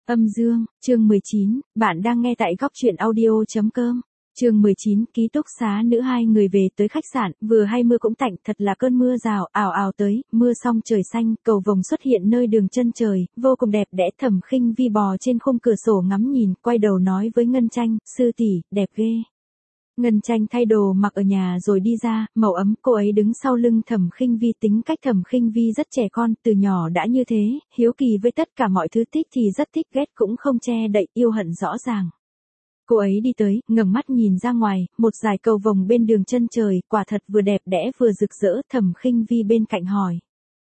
Âm dương, chương 19, bạn đang nghe tại góc truyện audio.com. Chương 19, ký túc xá nữ hai người về tới khách sạn, vừa hay mưa cũng tạnh, thật là cơn mưa rào, ào ào tới, mưa xong trời xanh, cầu vồng xuất hiện nơi đường chân trời, vô cùng đẹp đẽ. Thẩm Khinh Vi bò trên khung cửa sổ ngắm nhìn, quay đầu nói với Ngân Tranh, sư tỷ, đẹp ghê. Ngân Tranh thay đồ mặc ở nhà rồi đi ra, màu ấm, cô ấy đứng sau lưng Thẩm Khinh Vi. Tính cách Thẩm Khinh Vi rất trẻ con, từ nhỏ đã như thế, hiếu kỳ với tất cả mọi thứ, thích thì rất thích, ghét cũng không che đậy, yêu hận rõ ràng. Cô ấy đi tới, ngẩng mắt nhìn ra ngoài, một dải cầu vồng bên đường chân trời, quả thật vừa đẹp đẽ vừa rực rỡ. Thẩm Khinh Vi bên cạnh hỏi: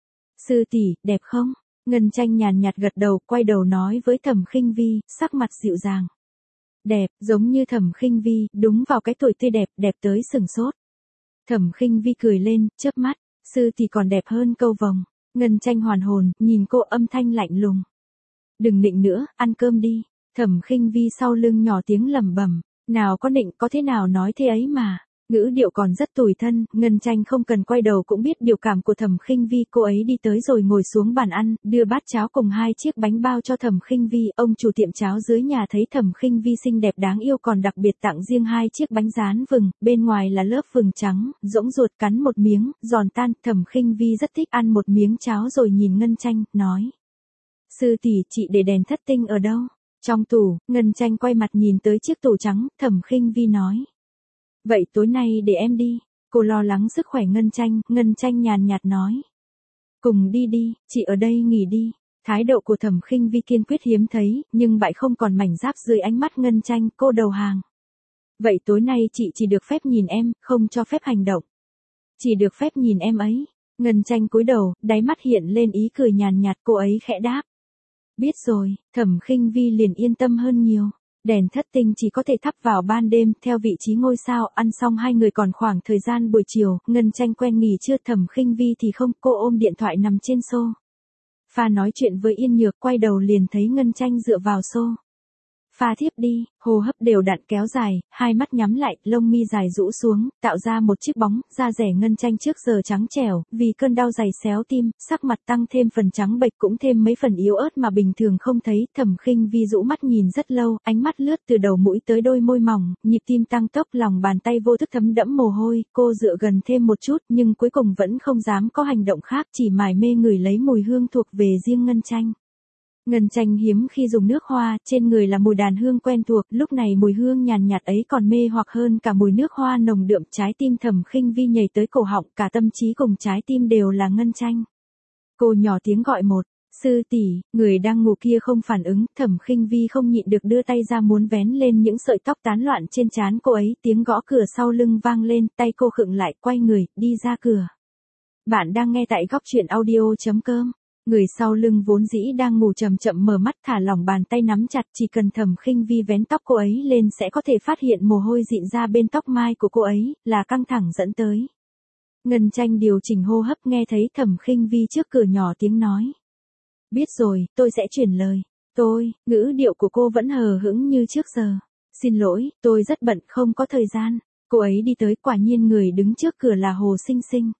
sư tỷ, đẹp không? Ngân Tranh nhàn nhạt gật đầu, quay đầu nói với Thẩm Khinh Vi, sắc mặt dịu dàng. Đẹp, giống như Thẩm Khinh Vi, đúng vào cái tuổi tươi đẹp, đẹp tới sừng sốt. Thẩm Khinh Vi cười lên, chớp mắt, sư tỷ còn đẹp hơn cầu vồng. Ngân Tranh hoàn hồn, nhìn cô, âm thanh lạnh lùng. Đừng nịnh nữa, ăn cơm đi. Thẩm Khinh Vi sau lưng nhỏ tiếng lẩm bẩm, nào có nịnh, có thế nào nói thế ấy mà. Ngữ điệu còn rất tủi thân. Ngân Tranh không cần quay đầu cũng biết biểu cảm của Thẩm Khinh Vi. Cô ấy đi tới rồi ngồi xuống bàn ăn, đưa bát cháo cùng 2 chiếc bánh bao cho Thẩm Khinh Vi. Ông chủ tiệm cháo dưới nhà thấy Thẩm Khinh Vi xinh đẹp đáng yêu còn đặc biệt tặng riêng 2 chiếc bánh rán vừng, bên ngoài là lớp vừng trắng, rỗng ruột, cắn một miếng, giòn tan. Thẩm Khinh Vi rất thích ăn một miếng cháo rồi nhìn Ngân Tranh, nói: sư tỷ, chị để đèn thất tinh ở đâu? Trong tủ. Ngân Tranh quay mặt nhìn tới chiếc tủ trắng, Thẩm Khinh Vi nói: vậy tối nay để em đi. Cô lo lắng sức khỏe Ngân Tranh nhàn nhạt nói: cùng đi đi, chị ở đây nghỉ đi. Thái độ của Thẩm Khinh Vi kiên quyết hiếm thấy, nhưng bại không còn mảnh giáp dưới ánh mắt Ngân Tranh, cô đầu hàng. Vậy tối nay chị chỉ được phép nhìn em, không cho phép hành động. Chỉ được phép nhìn em ấy. Ngân Tranh cúi đầu, đáy mắt hiện lên ý cười nhàn nhạt, cô ấy khẽ đáp: biết rồi. Thẩm Khinh Vi liền yên tâm hơn nhiều. Đèn thất tinh chỉ có thể thắp vào ban đêm, theo vị trí ngôi sao. Ăn xong hai người còn khoảng thời gian buổi chiều, Ngân Tranh quen nghỉ trưa, Thẩm Khinh Vi thì không, cô ôm điện thoại nằm trên sofa nói chuyện với Yên Nhược, quay đầu liền thấy Ngân Tranh dựa vào sofa thiếp đi, hô hấp đều đặn kéo dài, hai mắt nhắm lại, lông mi dài rũ xuống, tạo ra một chiếc bóng. Da rẻ Ngân Tranh trước giờ trắng trẻo, vì cơn đau dày xéo tim, sắc mặt tăng thêm phần trắng bệch, cũng thêm mấy phần yếu ớt mà bình thường không thấy. Thẩm Khinh Vi rũ mắt nhìn rất lâu, ánh mắt lướt từ đầu mũi tới đôi môi mỏng, nhịp tim tăng tốc, lòng bàn tay vô thức thấm đẫm mồ hôi. Cô dựa gần thêm một chút, nhưng cuối cùng vẫn không dám có hành động khác, chỉ mải mê ngửi lấy mùi hương thuộc về riêng Ngân Tranh. Ngân Tranh hiếm khi dùng nước hoa, trên người là mùi đàn hương quen thuộc, lúc này mùi hương nhàn nhạt ấy còn mê hoặc hơn cả mùi nước hoa nồng đượm. Trái tim Thẩm Khinh Vi nhảy tới cổ họng, cả tâm trí cùng trái tim đều là Ngân Tranh. Cô nhỏ tiếng gọi một: sư tỷ. Người đang ngủ kia không phản ứng, Thẩm Khinh Vi không nhịn được đưa tay ra muốn vén lên những sợi tóc tán loạn trên trán cô ấy. Tiếng gõ cửa sau lưng vang lên, tay cô khựng lại, quay người, đi ra cửa. Bạn đang nghe tại góc truyện audio.com. Người sau lưng vốn dĩ đang ngủ chậm chậm mở mắt, thả lỏng bàn tay nắm chặt, chỉ cần Thẩm Khinh Vi vén tóc cô ấy lên sẽ có thể phát hiện mồ hôi dịn ra bên tóc mai của cô ấy, là căng thẳng dẫn tới. Ngân Tranh điều chỉnh hô hấp, nghe thấy Thẩm Khinh Vi trước cửa nhỏ tiếng nói: biết rồi, tôi sẽ chuyển lời. Ngữ điệu của cô vẫn hờ hững như trước giờ. Xin lỗi, tôi rất bận, không có thời gian. Cô ấy đi tới, quả nhiên người đứng trước cửa là Hồ Sinh Sinh.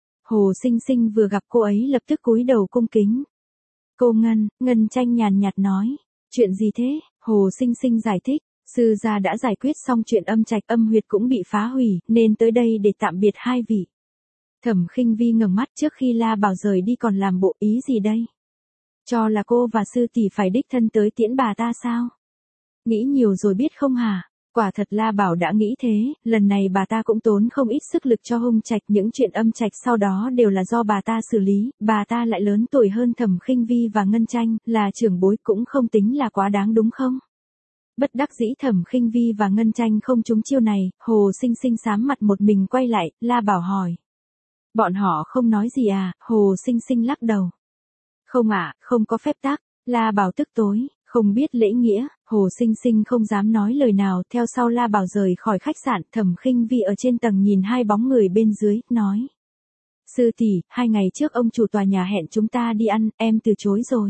Hồ Sinh Sinh vừa gặp cô ấy lập tức cúi đầu cung kính. Cô Ngân Tranh nhàn nhạt nói: chuyện gì thế? Hồ Sinh Sinh giải thích: sư gia đã giải quyết xong chuyện âm trạch, âm huyệt cũng bị phá hủy, nên tới đây để tạm biệt hai vị. Thẩm Khinh Vi ngẩng mắt, trước khi La Bảo rời đi còn làm bộ ý gì đây? Cho là cô và sư tỷ phải đích thân tới tiễn bà ta sao? Nghĩ nhiều rồi biết không hả? Quả thật La Bảo đã nghĩ thế, lần này bà ta cũng tốn không ít sức lực cho hung trạch, những chuyện âm trạch sau đó đều là do bà ta xử lý, bà ta lại lớn tuổi hơn Thẩm Khinh Vi và Ngân Tranh, là trưởng bối, cũng không tính là quá đáng đúng không? Bất đắc dĩ Thẩm Khinh Vi và Ngân Tranh không trúng chiêu này, Hồ Sinh Sinh xám mặt một mình quay lại, La Bảo hỏi: bọn họ không nói gì à? Hồ Sinh Sinh lắc đầu: không ạ, không có phép tắc. La Bảo tức tối: không biết lễ nghĩa. Hồ Sinh Sinh không dám nói lời nào, theo sau La Bảo rời khỏi khách sạn. Thẩm Khinh Vi ở trên tầng nhìn hai bóng người bên dưới, nói: sư tỷ, 2 ngày trước ông chủ tòa nhà hẹn chúng ta đi ăn, em từ chối rồi.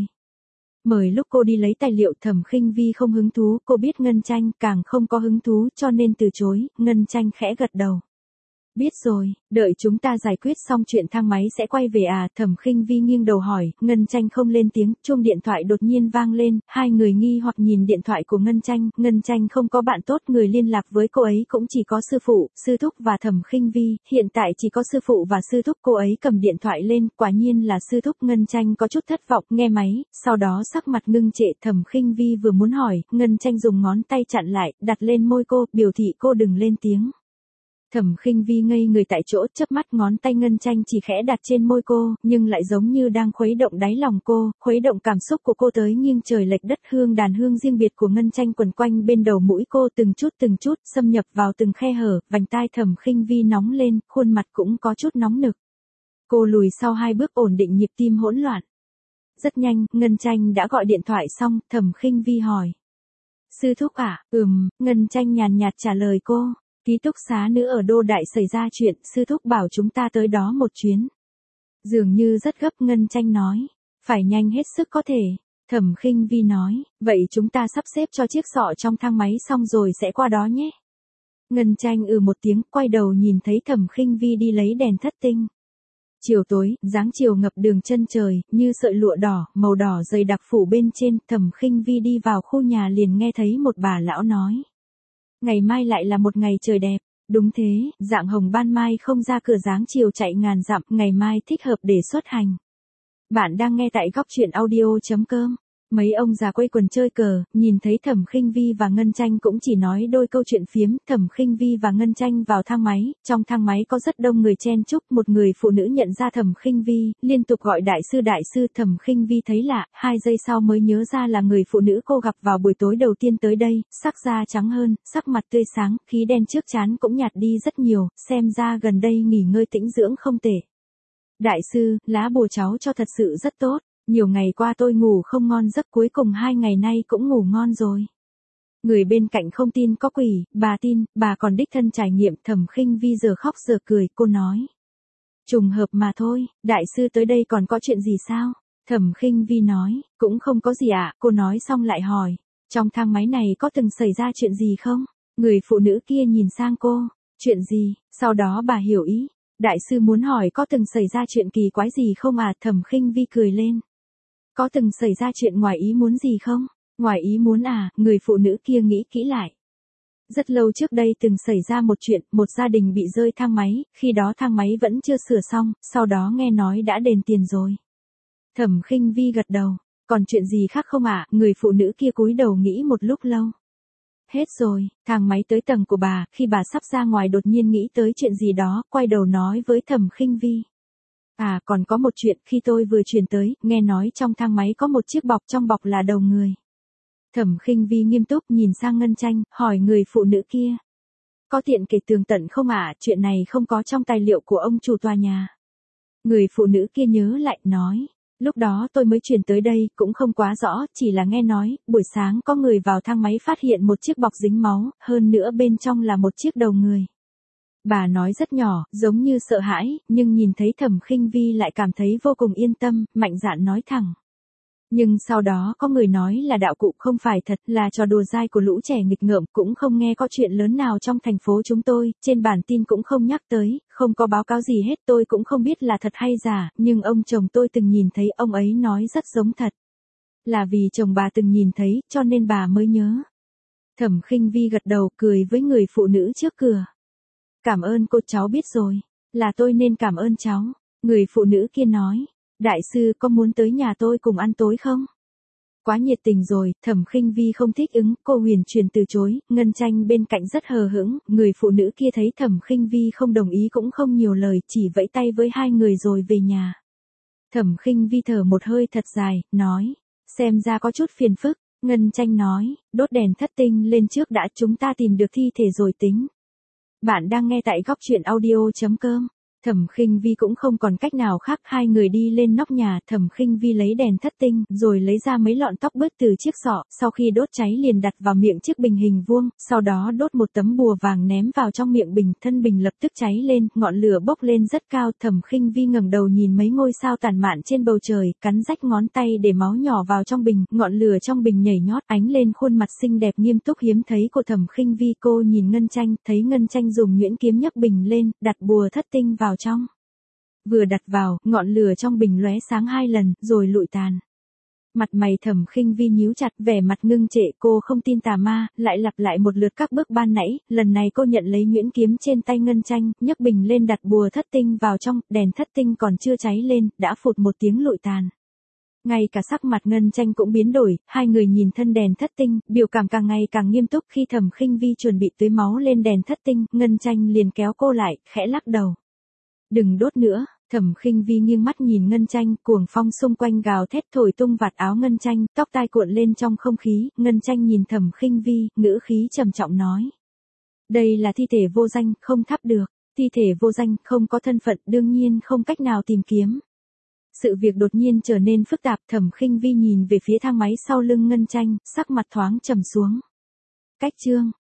Mời lúc cô đi lấy tài liệu. Thẩm Khinh Vi không hứng thú, cô biết Ngân Tranh càng không có hứng thú cho nên từ chối. Ngân Tranh khẽ gật đầu: Biết rồi, đợi chúng ta giải quyết xong chuyện thang máy sẽ quay về à, Thẩm Khinh Vi nghiêng đầu hỏi, Ngân Tranh không lên tiếng, chuông điện thoại đột nhiên vang lên, hai người nghi hoặc nhìn điện thoại của Ngân Tranh không có bạn tốt, người liên lạc với cô ấy cũng chỉ có sư phụ, sư thúc và Thẩm Khinh Vi, hiện tại chỉ có sư phụ và sư thúc, cô ấy cầm điện thoại lên, quả nhiên là sư thúc. Ngân Tranh có chút thất vọng, nghe máy, sau đó sắc mặt ngưng trệ. Thẩm Khinh Vi vừa muốn hỏi, Ngân Tranh dùng ngón tay chặn lại, đặt lên môi cô, biểu thị cô đừng lên tiếng. Thẩm Khinh Vi ngây người tại chỗ, chớp mắt, ngón tay Ngân Tranh chỉ khẽ đặt trên môi cô, nhưng lại giống như đang khuấy động đáy lòng cô, khuấy động cảm xúc của cô tới nghiêng trời lệch đất. Hương đàn hương riêng biệt của Ngân Tranh quẩn quanh bên đầu mũi cô, từng chút xâm nhập vào từng khe hở, vành tai Thẩm Khinh Vi nóng lên, khuôn mặt cũng có chút nóng nực. Cô lùi sau 2 bước, ổn định nhịp tim hỗn loạn. Rất nhanh, Ngân Tranh đã gọi điện thoại xong, Thẩm Khinh Vi hỏi. Sư thúc à? Ngân Tranh nhàn nhạt trả lời cô. Ký túc xá nữ ở Đô Đại xảy ra chuyện, sư thúc bảo chúng ta tới đó một chuyến. Dường như rất gấp, Ngân Tranh nói. Phải nhanh hết sức có thể. Thẩm Khinh Vi nói, vậy chúng ta sắp xếp cho chiếc sọ trong thang máy xong rồi sẽ qua đó nhé. Ngân Tranh một tiếng, quay đầu nhìn thấy Thẩm Khinh Vi đi lấy đèn thất tinh. Chiều tối, dáng chiều ngập đường chân trời, như sợi lụa đỏ, màu đỏ dày đặc phủ bên trên. Thẩm Khinh Vi đi vào khu nhà liền nghe thấy một bà lão nói. Ngày mai lại là một ngày trời đẹp. Đúng thế, dạng hồng ban mai không ra cửa, dáng chiều chạy ngàn dặm, ngày mai thích hợp để xuất hành. Bạn đang nghe tại góc truyện audio.com. Mấy ông già quây quần chơi cờ, nhìn thấy Thẩm Khinh Vi và Ngân Tranh cũng chỉ nói đôi câu chuyện phiếm. Thẩm Khinh Vi và Ngân Tranh vào thang máy, trong thang máy có rất đông người chen chúc, một người phụ nữ nhận ra Thẩm Khinh Vi, liên tục gọi đại sư. Thẩm Khinh Vi thấy lạ, 2 giây sau mới nhớ ra là người phụ nữ cô gặp vào buổi tối đầu tiên tới đây, sắc da trắng hơn, sắc mặt tươi sáng, khí đen trước trán cũng nhạt đi rất nhiều, xem ra gần đây nghỉ ngơi tĩnh dưỡng không tệ. Đại sư, lá bùa cháu cho thật sự rất tốt. Nhiều ngày qua tôi ngủ không ngon giấc, cuối cùng 2 ngày nay cũng ngủ ngon rồi. Người bên cạnh không tin có quỷ, bà tin, bà còn đích thân trải nghiệm. Thẩm Khinh Vi giờ khóc giờ cười, cô nói. Trùng hợp mà thôi, đại sư tới đây còn có chuyện gì sao? Thẩm Khinh Vi nói, cũng không có gì ạ. Cô nói xong lại hỏi, trong thang máy này có từng xảy ra chuyện gì không? Người phụ nữ kia nhìn sang cô, chuyện gì? Sau đó bà hiểu ý. Đại sư muốn hỏi có từng xảy ra chuyện kỳ quái gì không à? Thẩm Khinh Vi cười lên. Có từng xảy ra chuyện ngoài ý muốn gì không? Ngoài ý muốn à? Người phụ nữ kia nghĩ kỹ lại. Rất lâu trước đây từng xảy ra một chuyện, một gia đình bị rơi thang máy, khi đó thang máy vẫn chưa sửa xong, sau đó nghe nói đã đền tiền rồi. Thẩm Khinh Vi gật đầu. Còn chuyện gì khác không ạ? Người phụ nữ kia cúi đầu nghĩ một lúc lâu. Hết rồi, thang máy tới tầng của bà, khi bà sắp ra ngoài đột nhiên nghĩ tới chuyện gì đó, quay đầu nói với Thẩm Khinh Vi. À, còn có một chuyện, khi tôi vừa chuyển tới, nghe nói trong thang máy có một chiếc bọc, trong bọc là đầu người. Thẩm Khinh Vi nghiêm túc nhìn sang Ngân Tranh, hỏi người phụ nữ kia. Có tiện kể tường tận không ạ? Chuyện này không có trong tài liệu của ông chủ tòa nhà. Người phụ nữ kia nhớ lại, nói. Lúc đó tôi mới chuyển tới đây, cũng không quá rõ, chỉ là nghe nói, buổi sáng có người vào thang máy phát hiện một chiếc bọc dính máu, hơn nữa bên trong là một chiếc đầu người. Bà nói rất nhỏ, giống như sợ hãi, nhưng nhìn thấy Thẩm Khinh Vi lại cảm thấy vô cùng yên tâm, mạnh dạn nói thẳng. Nhưng sau đó có người nói là đạo cụ không phải thật, là trò đùa dai của lũ trẻ nghịch ngợm, cũng không nghe có chuyện lớn nào trong thành phố chúng tôi, trên bản tin cũng không nhắc tới, không có báo cáo gì hết, tôi cũng không biết là thật hay giả, nhưng ông chồng tôi từng nhìn thấy, ông ấy nói rất giống thật. Là vì chồng bà từng nhìn thấy, cho nên bà mới nhớ. Thẩm Khinh Vi gật đầu, cười với người phụ nữ trước cửa. Cảm ơn cô, cháu biết rồi. Là tôi nên cảm ơn cháu. Người phụ nữ kia nói. Đại sư có muốn tới nhà tôi cùng ăn tối không? Quá nhiệt tình rồi, Thẩm Khinh Vi không thích ứng, cô huyền chuyển từ chối, Ngân Tranh bên cạnh rất hờ hững, người phụ nữ kia thấy Thẩm Khinh Vi không đồng ý cũng không nhiều lời, chỉ vẫy tay với 2 người rồi về nhà. Thẩm Khinh Vi thở một hơi thật dài, nói, xem ra có chút phiền phức. Ngân Tranh nói, đốt đèn thất tinh lên trước đã, chúng ta tìm được thi thể rồi tính. Bạn đang nghe tại góc truyện audio.com. Thẩm Khinh Vi cũng không còn cách nào khác, hai người đi lên nóc nhà, Thẩm Khinh Vi lấy đèn thất tinh, rồi lấy ra mấy lọn tóc bớt từ chiếc sọ, sau khi đốt cháy liền đặt vào miệng chiếc bình hình vuông, sau đó đốt một tấm bùa vàng ném vào trong miệng bình, thân bình lập tức cháy lên, ngọn lửa bốc lên rất cao, Thẩm Khinh Vi ngẩng đầu nhìn mấy ngôi sao tản mạn trên bầu trời, cắn rách ngón tay để máu nhỏ vào trong bình, ngọn lửa trong bình nhảy nhót ánh lên khuôn mặt xinh đẹp nghiêm túc hiếm thấy của Thẩm Khinh Vi, cô nhìn Ngân Tranh, thấy Ngân Tranh dùng nhuyễn kiếm nhấc bình lên, đặt bùa thất tinh vào trong. Vừa đặt vào, ngọn lửa trong bình lóe sáng 2 lần, rồi lụi tàn. Mặt mày Thẩm Khinh Vi nhíu chặt, vẻ mặt ngưng trệ, cô không tin tà ma, lại lặp lại một lượt các bước ban nãy, lần này cô nhận lấy nhuyễn kiếm trên tay Ngân Tranh, nhấc bình lên đặt bùa thất tinh vào trong, đèn thất tinh còn chưa cháy lên, đã phụt một tiếng lụi tàn. Ngay cả sắc mặt Ngân Tranh cũng biến đổi, hai người nhìn thân đèn thất tinh, biểu cảm càng ngày càng nghiêm túc, khi Thẩm Khinh Vi chuẩn bị tưới máu lên đèn thất tinh, Ngân Tranh liền kéo cô lại, khẽ lắc đầu. Đừng đốt nữa. Thẩm Khinh Vi nghiêng mắt nhìn Ngân Tranh, cuồng phong xung quanh gào thét thổi tung vạt áo Ngân Tranh, tóc tai cuộn lên trong không khí, Ngân Tranh nhìn Thẩm Khinh Vi, ngữ khí trầm trọng nói. Đây là thi thể vô danh, không thắp được, thi thể vô danh, không có thân phận, đương nhiên không cách nào tìm kiếm. Sự việc đột nhiên trở nên phức tạp, Thẩm Khinh Vi nhìn về phía thang máy sau lưng Ngân Tranh, sắc mặt thoáng trầm xuống. Cách chương